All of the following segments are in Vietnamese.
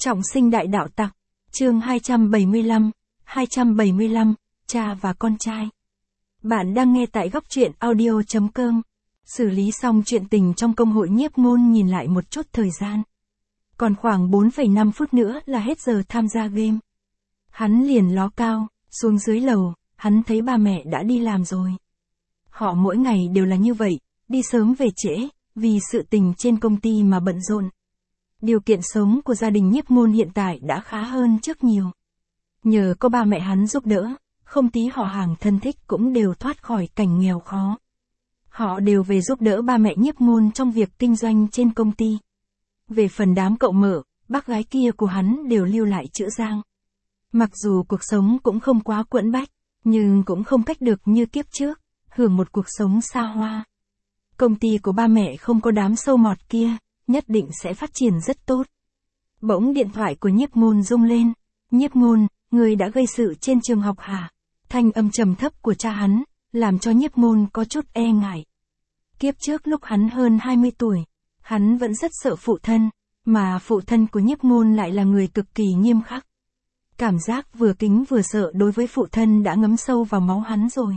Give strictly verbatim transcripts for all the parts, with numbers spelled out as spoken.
Trọng sinh đại đạo tặc, chương hai trăm bảy mươi lăm, hai trăm bảy mươi lăm, cha và con trai. Bạn đang nghe tại góc truyện audio chấm com. Xử lý xong chuyện tình trong công hội nhiếp ngôn nhìn lại một chút thời gian. Còn khoảng bốn phẩy năm phút nữa là hết giờ tham gia game. Hắn liền ló cao, xuống dưới lầu, hắn thấy ba mẹ đã đi làm rồi. Họ mỗi ngày đều là như vậy, đi sớm về trễ, vì sự tình trên công ty mà bận rộn. Điều kiện sống của gia đình nhiếp ngôn hiện tại đã khá hơn trước nhiều. Nhờ có ba mẹ hắn giúp đỡ, không tí họ hàng thân thích cũng đều thoát khỏi cảnh nghèo khó. Họ đều về giúp đỡ ba mẹ nhiếp ngôn trong việc kinh doanh trên công ty. Về phần đám cậu mở, bác gái kia của hắn đều lưu lại chữ Giang. Mặc dù cuộc sống cũng không quá quẫn bách, nhưng cũng không cách được như kiếp trước, hưởng một cuộc sống xa hoa. Công ty của ba mẹ không có đám sâu mọt kia, nhất định sẽ phát triển rất tốt. Bỗng điện thoại của nhiếp ngôn rung lên. Nhiếp ngôn, người đã gây sự trên trường học hả? Thanh âm trầm thấp của cha hắn, làm cho nhiếp ngôn có chút e ngại. Kiếp trước lúc hắn hơn hai mươi tuổi, hắn vẫn rất sợ phụ thân, mà phụ thân của nhiếp ngôn lại là người cực kỳ nghiêm khắc. Cảm giác vừa kính vừa sợ đối với phụ thân đã ngấm sâu vào máu hắn rồi.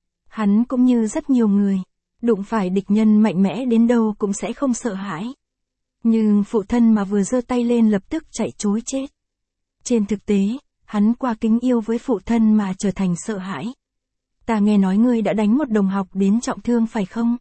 Hắn cũng như rất nhiều người, đụng phải địch nhân mạnh mẽ đến đâu cũng sẽ không sợ hãi. Nhưng phụ thân mà vừa giơ tay lên lập tức chạy trối chết. Trên thực tế, hắn qua kính yêu với phụ thân mà trở thành sợ hãi. Ta nghe nói ngươi đã đánh một đồng học đến trọng thương phải không?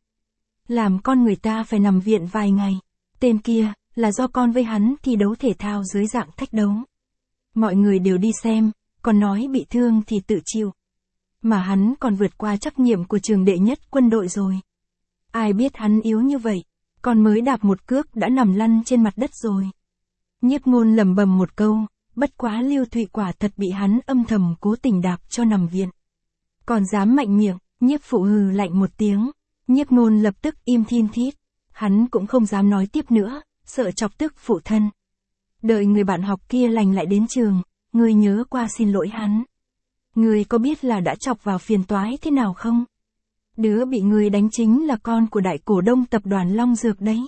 Làm con người ta phải nằm viện vài ngày. Tên kia, là do con với hắn thi đấu thể thao dưới dạng thách đấu. Mọi người đều đi xem, còn nói bị thương thì tự chịu. Mà hắn còn vượt qua trắc nghiệm của trường đệ nhất quân đội rồi. Ai biết hắn yếu như vậy, còn mới đạp một cước đã nằm lăn trên mặt đất rồi. Nhiếp ngôn lẩm bẩm một câu, bất quá Lưu Thụy quả thật bị hắn âm thầm cố tình đạp cho nằm viện. Còn dám mạnh miệng, nhiếp phụ hừ lạnh một tiếng. Nhiếp ngôn lập tức im thin thít. Hắn cũng không dám nói tiếp nữa, sợ chọc tức phụ thân. Đợi người bạn học kia lành lại đến trường, người nhớ qua xin lỗi hắn. Người có biết là đã chọc vào phiền toái thế nào không? Đứa bị người đánh chính là con của đại cổ đông tập đoàn Long Dược đấy.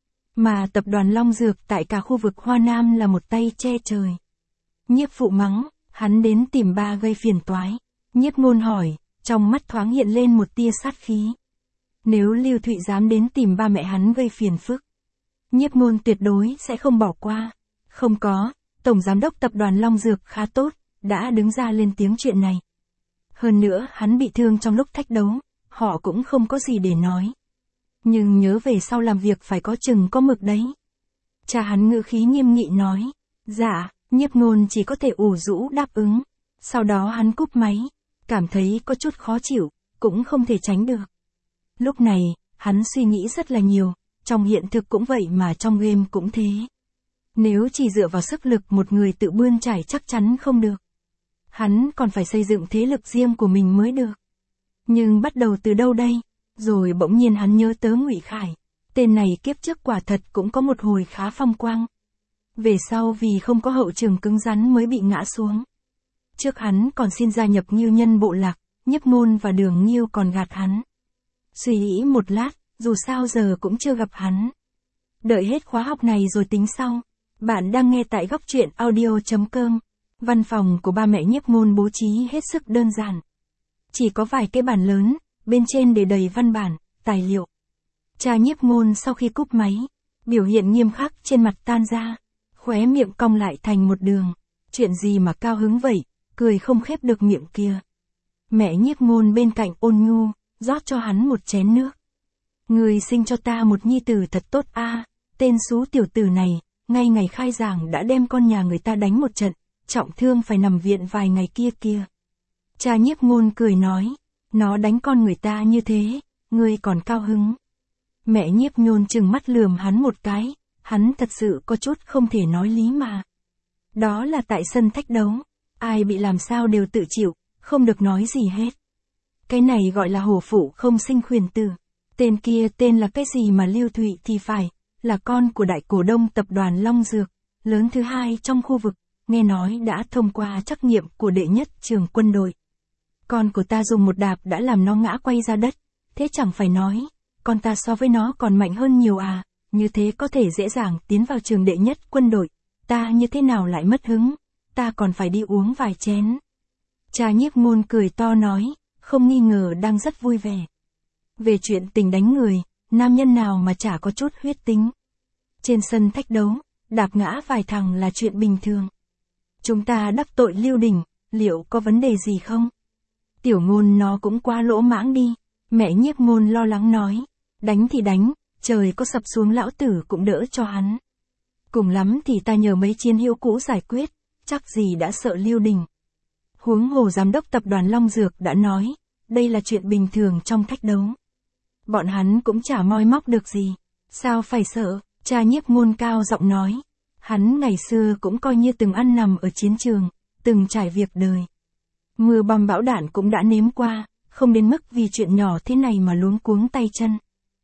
Mà tập đoàn Long Dược tại cả khu vực Hoa Nam là một tay che trời. Nhiếp phụ mắng, hắn đến tìm ba gây phiền toái. Nhiếp ngôn hỏi, trong mắt thoáng hiện lên một tia sát khí. Nếu Lưu Thụy dám đến tìm ba mẹ hắn gây phiền phức, nhiếp ngôn tuyệt đối sẽ không bỏ qua. Không có, Tổng Giám đốc tập đoàn Long Dược khá tốt, đã đứng ra lên tiếng chuyện này. Hơn nữa hắn bị thương trong lúc thách đấu, họ cũng không có gì để nói. Nhưng nhớ về sau làm việc phải có chừng có mực đấy. Cha hắn ngữ khí nghiêm nghị nói, dạ, nhiếp ngôn chỉ có thể ủ rũ đáp ứng. Sau đó hắn cúp máy, cảm thấy có chút khó chịu, cũng không thể tránh được. Lúc này, hắn suy nghĩ rất là nhiều, trong hiện thực cũng vậy mà trong game cũng thế. Nếu chỉ dựa vào sức lực một người tự bươn trải chắc chắn không được. Hắn còn phải xây dựng thế lực riêng của mình mới được. Nhưng bắt đầu từ đâu đây? Rồi bỗng nhiên hắn nhớ tới Ngụy Khải. Tên này kiếp trước quả thật cũng có một hồi khá phong quang. Về sau vì không có hậu trường cứng rắn mới bị ngã xuống. Trước hắn còn xin gia nhập Ngưu Nhân bộ lạc, Nhiếp ngôn và Đường Ngưu còn gạt hắn. Suy nghĩ một lát, dù sao giờ cũng chưa gặp hắn. Đợi hết khóa học này rồi tính sau. Bạn đang nghe tại góc truyện audio chấm com. Văn phòng của ba mẹ nhiếp ngôn bố trí hết sức đơn giản. Chỉ có vài cái bàn lớn, bên trên để đầy văn bản, tài liệu. Cha nhiếp ngôn sau khi cúp máy, biểu hiện nghiêm khắc trên mặt tan ra, khóe miệng cong lại thành một đường. Chuyện gì mà cao hứng vậy, cười không khép được miệng kia. Mẹ nhiếp ngôn bên cạnh ôn nhu, rót cho hắn một chén nước. Người sinh cho ta một nhi tử thật tốt a, tên xú tiểu tử này, ngay ngày khai giảng đã đem con nhà người ta đánh một trận, trọng thương phải nằm viện vài ngày kia kia. Cha nhiếp ngôn cười nói, nó đánh con người ta như thế, ngươi còn cao hứng. Mẹ nhiếp ngôn trừng mắt lườm hắn một cái, hắn thật sự có chút không thể nói lý mà. Đó là tại sân thách đấu, ai bị làm sao đều tự chịu, không được nói gì hết. Cái này gọi là hổ phụ không sinh khuyển tử. Tên kia tên là cái gì mà Lưu Thụy thì phải, là con của đại cổ đông tập đoàn Long Dược, lớn thứ hai trong khu vực, nghe nói đã thông qua trắc nghiệm của đệ nhất trường quân đội. Con của ta dùng một đạp đã làm nó ngã quay ra đất, thế chẳng phải nói, con ta so với nó còn mạnh hơn nhiều à, như thế có thể dễ dàng tiến vào trường đệ nhất quân đội, ta như thế nào lại mất hứng, ta còn phải đi uống vài chén. Cha Nhiếp Môn cười to nói, không nghi ngờ đang rất vui vẻ. Về chuyện tình đánh người, nam nhân nào mà chả có chút huyết tính. Trên sân thách đấu, đạp ngã vài thằng là chuyện bình thường. Chúng ta đắc tội Lưu Đình, liệu có vấn đề gì không? Tiểu Ngôn nó cũng quá lỗ mãng đi. Mẹ Nhiếp Ngôn lo lắng nói, đánh thì đánh, trời có sập xuống lão tử cũng đỡ cho hắn. Cùng lắm thì ta nhờ mấy chiến hữu cũ giải quyết, chắc gì đã sợ Lưu Đình. Huống hồ giám đốc tập đoàn Long Dược đã nói, đây là chuyện bình thường trong thách đấu. Bọn hắn cũng chả moi móc được gì, sao phải sợ? Cha Nhiếp Ngôn cao giọng nói, hắn ngày xưa cũng coi như từng ăn nằm ở chiến trường, từng trải việc đời. Mưa bom bão đạn cũng đã nếm qua, không đến mức vì chuyện nhỏ thế này mà luống cuống tay chân.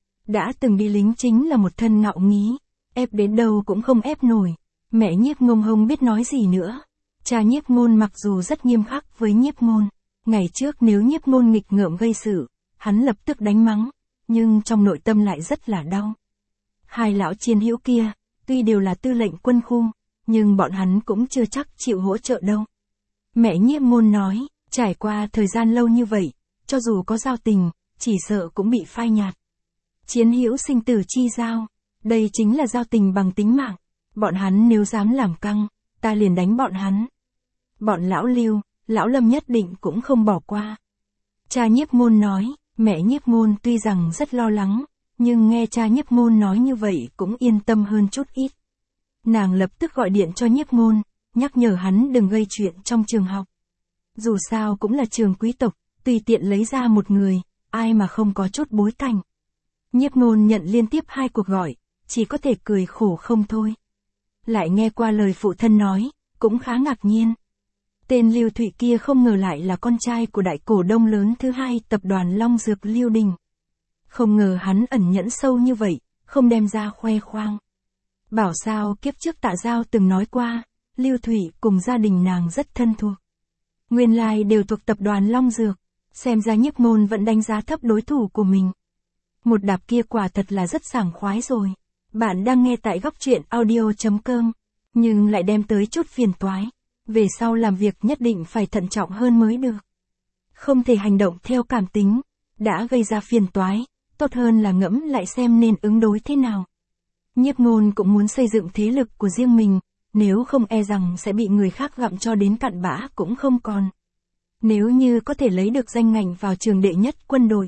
Đã từng đi lính chính là một thân ngạo nghí, ép đến đâu cũng không ép nổi. Mẹ Nhiếp Ngôn không biết nói gì nữa. Cha Nhiếp Ngôn mặc dù rất nghiêm khắc với Nhiếp Ngôn, ngày trước nếu Nhiếp Ngôn nghịch ngợm gây sự, hắn lập tức đánh mắng, nhưng trong nội tâm lại rất là đau. Hai lão chiến hữu kia, tuy đều là tư lệnh quân khu, nhưng bọn hắn cũng chưa chắc chịu hỗ trợ đâu. Mẹ Nhiếp Ngôn nói, trải qua thời gian lâu như vậy, cho dù có giao tình, chỉ sợ cũng bị phai nhạt. Chiến hữu sinh tử chi giao, đây chính là giao tình bằng tính mạng. Bọn hắn nếu dám làm căng, ta liền đánh bọn hắn. Bọn lão Lưu, lão Lâm nhất định cũng không bỏ qua. Cha Nhiếp Ngôn nói, mẹ Nhiếp Ngôn tuy rằng rất lo lắng, nhưng nghe cha Nhiếp Ngôn nói như vậy cũng yên tâm hơn chút ít. Nàng lập tức gọi điện cho Nhiếp Ngôn, nhắc nhở hắn đừng gây chuyện trong trường học. Dù sao cũng là trường quý tộc, tùy tiện lấy ra một người, ai mà không có chút bối cảnh. Nhiếp Ngôn nhận liên tiếp hai cuộc gọi, chỉ có thể cười khổ không thôi. Lại nghe qua lời phụ thân nói, cũng khá ngạc nhiên. Tên Lưu Thụy kia không ngờ lại là con trai của đại cổ đông lớn thứ hai tập đoàn Long Dược Lưu Đình. Không ngờ hắn ẩn nhẫn sâu như vậy, không đem ra khoe khoang. Bảo sao kiếp trước Tạ Giao từng nói qua, Lưu Thụy cùng gia đình nàng rất thân thuộc. Nguyên lai đều thuộc tập đoàn Long Dược, xem ra Nhiếp Ngôn vẫn đánh giá thấp đối thủ của mình. Một đạp kia quả thật là rất sảng khoái rồi. Bạn đang nghe tại góc truyện audio chấm com, nhưng lại đem tới chút phiền toái. Về sau làm việc nhất định phải thận trọng hơn mới được. Không thể hành động theo cảm tính, đã gây ra phiền toái, tốt hơn là ngẫm lại xem nên ứng đối thế nào. Nhiếp Ngôn cũng muốn xây dựng thế lực của riêng mình, nếu không e rằng sẽ bị người khác gặm cho đến cặn bã cũng không còn. Nếu như có thể lấy được danh ngạch vào trường đệ nhất quân đội,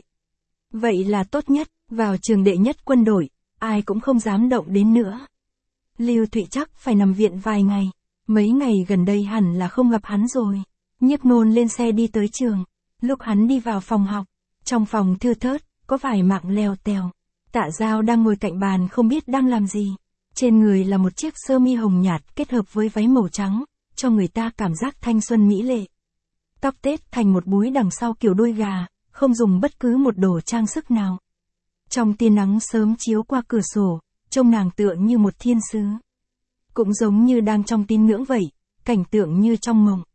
vậy là tốt nhất, vào trường đệ nhất quân đội, ai cũng không dám động đến nữa. Lưu Thụy chắc phải nằm viện vài ngày, mấy ngày gần đây hẳn là không gặp hắn rồi. Nhiếp Ngôn lên xe đi tới trường, lúc hắn đi vào phòng học, trong phòng thưa thớt, có vài mạng lèo tèo. Tạ Giao đang ngồi cạnh bàn không biết đang làm gì. Trên người là một chiếc sơ mi hồng nhạt kết hợp với váy màu trắng, cho người ta cảm giác thanh xuân mỹ lệ. Tóc tết thành một búi đằng sau kiểu đuôi gà, không dùng bất cứ một đồ trang sức nào. Trong tia nắng sớm chiếu qua cửa sổ, trông nàng tựa như một thiên sứ. Cũng giống như đang trong tín ngưỡng vậy, cảnh tượng như trong mộng.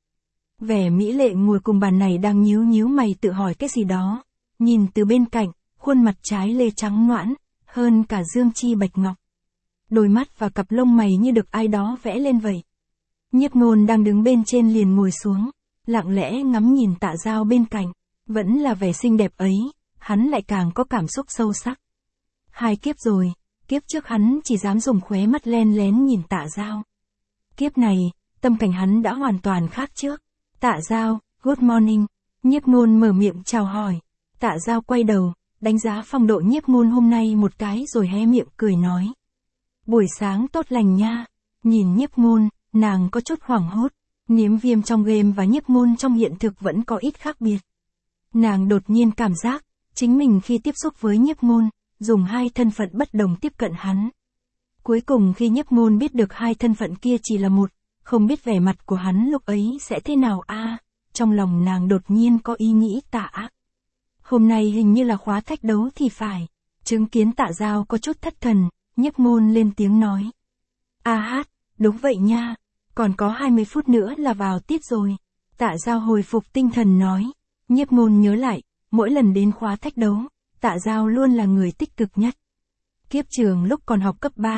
Vẻ mỹ lệ ngồi cùng bàn này đang nhíu nhíu mày tự hỏi cái gì đó. Nhìn từ bên cạnh, khuôn mặt trái lê trắng noãn, hơn cả dương chi bạch ngọc. Đôi mắt và cặp lông mày như được ai đó vẽ lên vậy. Nhiếp Ngôn đang đứng bên trên liền ngồi xuống, lặng lẽ ngắm nhìn Tạ Giao bên cạnh. Vẫn là vẻ xinh đẹp ấy, hắn lại càng có cảm xúc sâu sắc. Hai kiếp rồi, kiếp trước hắn chỉ dám dùng khóe mắt len lén nhìn Tạ Giao. Kiếp này, tâm cảnh hắn đã hoàn toàn khác trước. Tạ Giao, good morning. Nhiếp Ngôn mở miệng chào hỏi. Tạ Giao quay đầu, đánh giá phong độ Nhiếp Ngôn hôm nay một cái rồi hé miệng cười nói. Buổi sáng tốt lành nha. Nhìn Nhiếp Ngôn, nàng có chút hoảng hốt. Niếm Viêm trong game và Nhiếp Ngôn trong hiện thực vẫn có ít khác biệt. Nàng đột nhiên cảm giác, chính mình khi tiếp xúc với Nhiếp Ngôn, dùng hai thân phận bất đồng tiếp cận hắn. Cuối cùng khi Nhiếp Ngôn biết được hai thân phận kia chỉ là một, không biết vẻ mặt của hắn lúc ấy sẽ thế nào a à, trong lòng nàng đột nhiên có ý nghĩ tà ác. Hôm nay hình như là khóa thách đấu thì phải. Chứng kiến Tạ Giao có chút thất thần, Nhiếp Ngôn lên tiếng nói. A hát, đúng vậy nha, còn có hai mươi phút nữa là vào tiết rồi. Tạ Giao hồi phục tinh thần nói. Nhiếp Ngôn nhớ lại, mỗi lần đến khóa thách đấu, Tạ Giao luôn là người tích cực nhất. Kiếp trường lúc còn học cấp ba,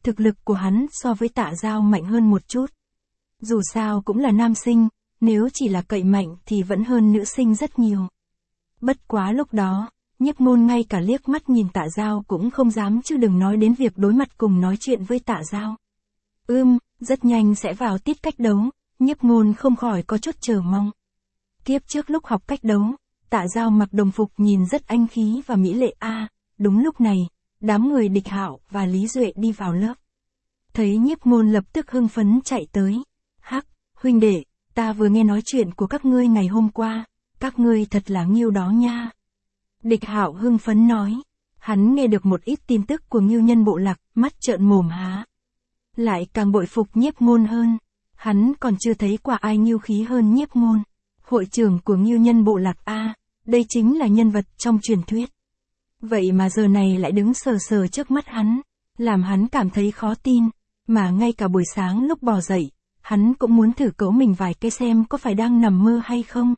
Thực lực của hắn so với Tạ Giao mạnh hơn một chút. Dù sao cũng là nam sinh, nếu chỉ là cậy mạnh thì vẫn hơn nữ sinh rất nhiều. Bất quá lúc đó, Nhiếp Ngôn ngay cả liếc mắt nhìn Tạ Giao cũng không dám, chứ đừng nói đến việc đối mặt cùng nói chuyện với Tạ Giao. Ưm, rất nhanh sẽ vào tiết cách đấu, Nhiếp Ngôn không khỏi có chút chờ mong. Kiếp trước lúc học cách đấu, Tạ Giao mặc đồng phục nhìn rất anh khí và mỹ lệ a. À, đúng lúc này, đám người Địch Hạo và Lý Duệ đi vào lớp. Thấy Nhiếp Ngôn lập tức hưng phấn chạy tới. Hắc, huynh đệ, ta vừa nghe nói chuyện của các ngươi ngày hôm qua, các ngươi thật là Ngưu đó nha. Địch Hạo hưng phấn nói, hắn nghe được một ít tin tức của Ngưu Nhân Bộ Lạc, mắt trợn mồm há. Lại càng bội phục Nhiếp Ngôn hơn, hắn còn chưa thấy qua ai ngưu khí hơn Nhiếp Ngôn. Hội trưởng của Ngưu Nhân Bộ Lạc a, à, đây chính là nhân vật trong truyền thuyết. Vậy mà giờ này lại đứng sờ sờ trước mắt hắn, làm hắn cảm thấy khó tin, mà ngay cả buổi sáng lúc bò dậy, hắn cũng muốn thử cấu mình vài cái xem có phải đang nằm mơ hay không.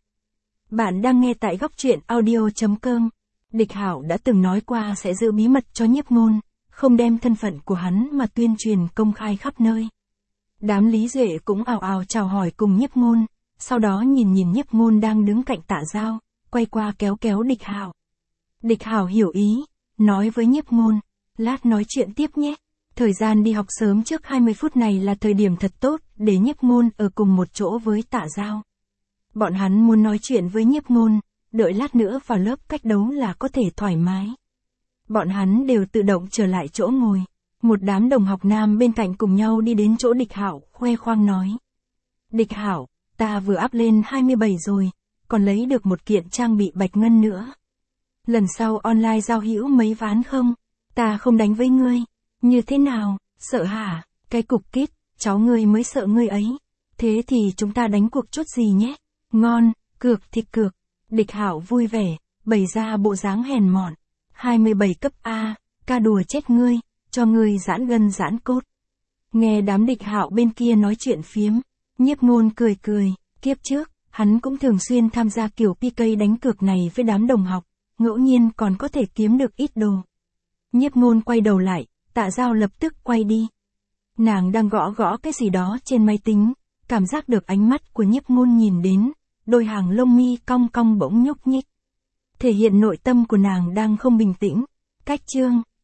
Bạn đang nghe tại góc truyện audio chấm com. Địch Hạo đã từng nói qua sẽ giữ bí mật cho Nhiếp Ngôn, không đem thân phận của hắn mà tuyên truyền công khai khắp nơi. Đám Lý Duệ cũng ào ào chào hỏi cùng Nhiếp Ngôn, sau đó nhìn nhìn Nhiếp Ngôn đang đứng cạnh Tạ Giao, quay qua kéo kéo Địch Hạo. Địch Hạo hiểu ý, nói với Nhiếp Ngôn, lát nói chuyện tiếp nhé. Thời gian đi học sớm trước hai mươi phút này là thời điểm thật tốt để Nhiếp Ngôn ở cùng một chỗ với Tạ Giao. Bọn hắn muốn nói chuyện với Nhiếp Ngôn, đợi lát nữa vào lớp cách đấu là có thể thoải mái. Bọn hắn đều tự động trở lại chỗ ngồi. Một đám đồng học nam bên cạnh cùng nhau đi đến chỗ Địch Hạo, khoe khoang nói. Địch Hạo, ta vừa up lên hai mươi bảy rồi, còn lấy được một kiện trang bị bạch ngân nữa. Lần sau online giao hữu mấy ván không? Ta không đánh với ngươi. Như thế nào, sợ hả? Cái cục kít, cháu ngươi mới sợ ngươi ấy. Thế thì chúng ta đánh cuộc chút gì nhé? Ngon, cược thì cược. Địch Hạo vui vẻ, bày ra bộ dáng hèn mọn. hai mươi bảy cấp A, ca đùa chết ngươi, cho ngươi giãn gân giãn cốt. Nghe đám Địch Hạo bên kia nói chuyện phiếm, Nhiếp Ngôn cười cười, kiếp trước, hắn cũng thường xuyên tham gia kiểu pê ca đánh cược này với đám đồng học, ngẫu nhiên còn có thể kiếm được ít đồ. Nhiếp Ngôn quay đầu lại, Tạ Giao lập tức quay đi. Nàng đang gõ gõ cái gì đó trên máy tính, cảm giác được ánh mắt của Nhiếp Ngôn nhìn đến, đôi hàng lông mi cong cong bỗng nhúc nhích. Thể hiện nội tâm của nàng đang không bình tĩnh. Cách chương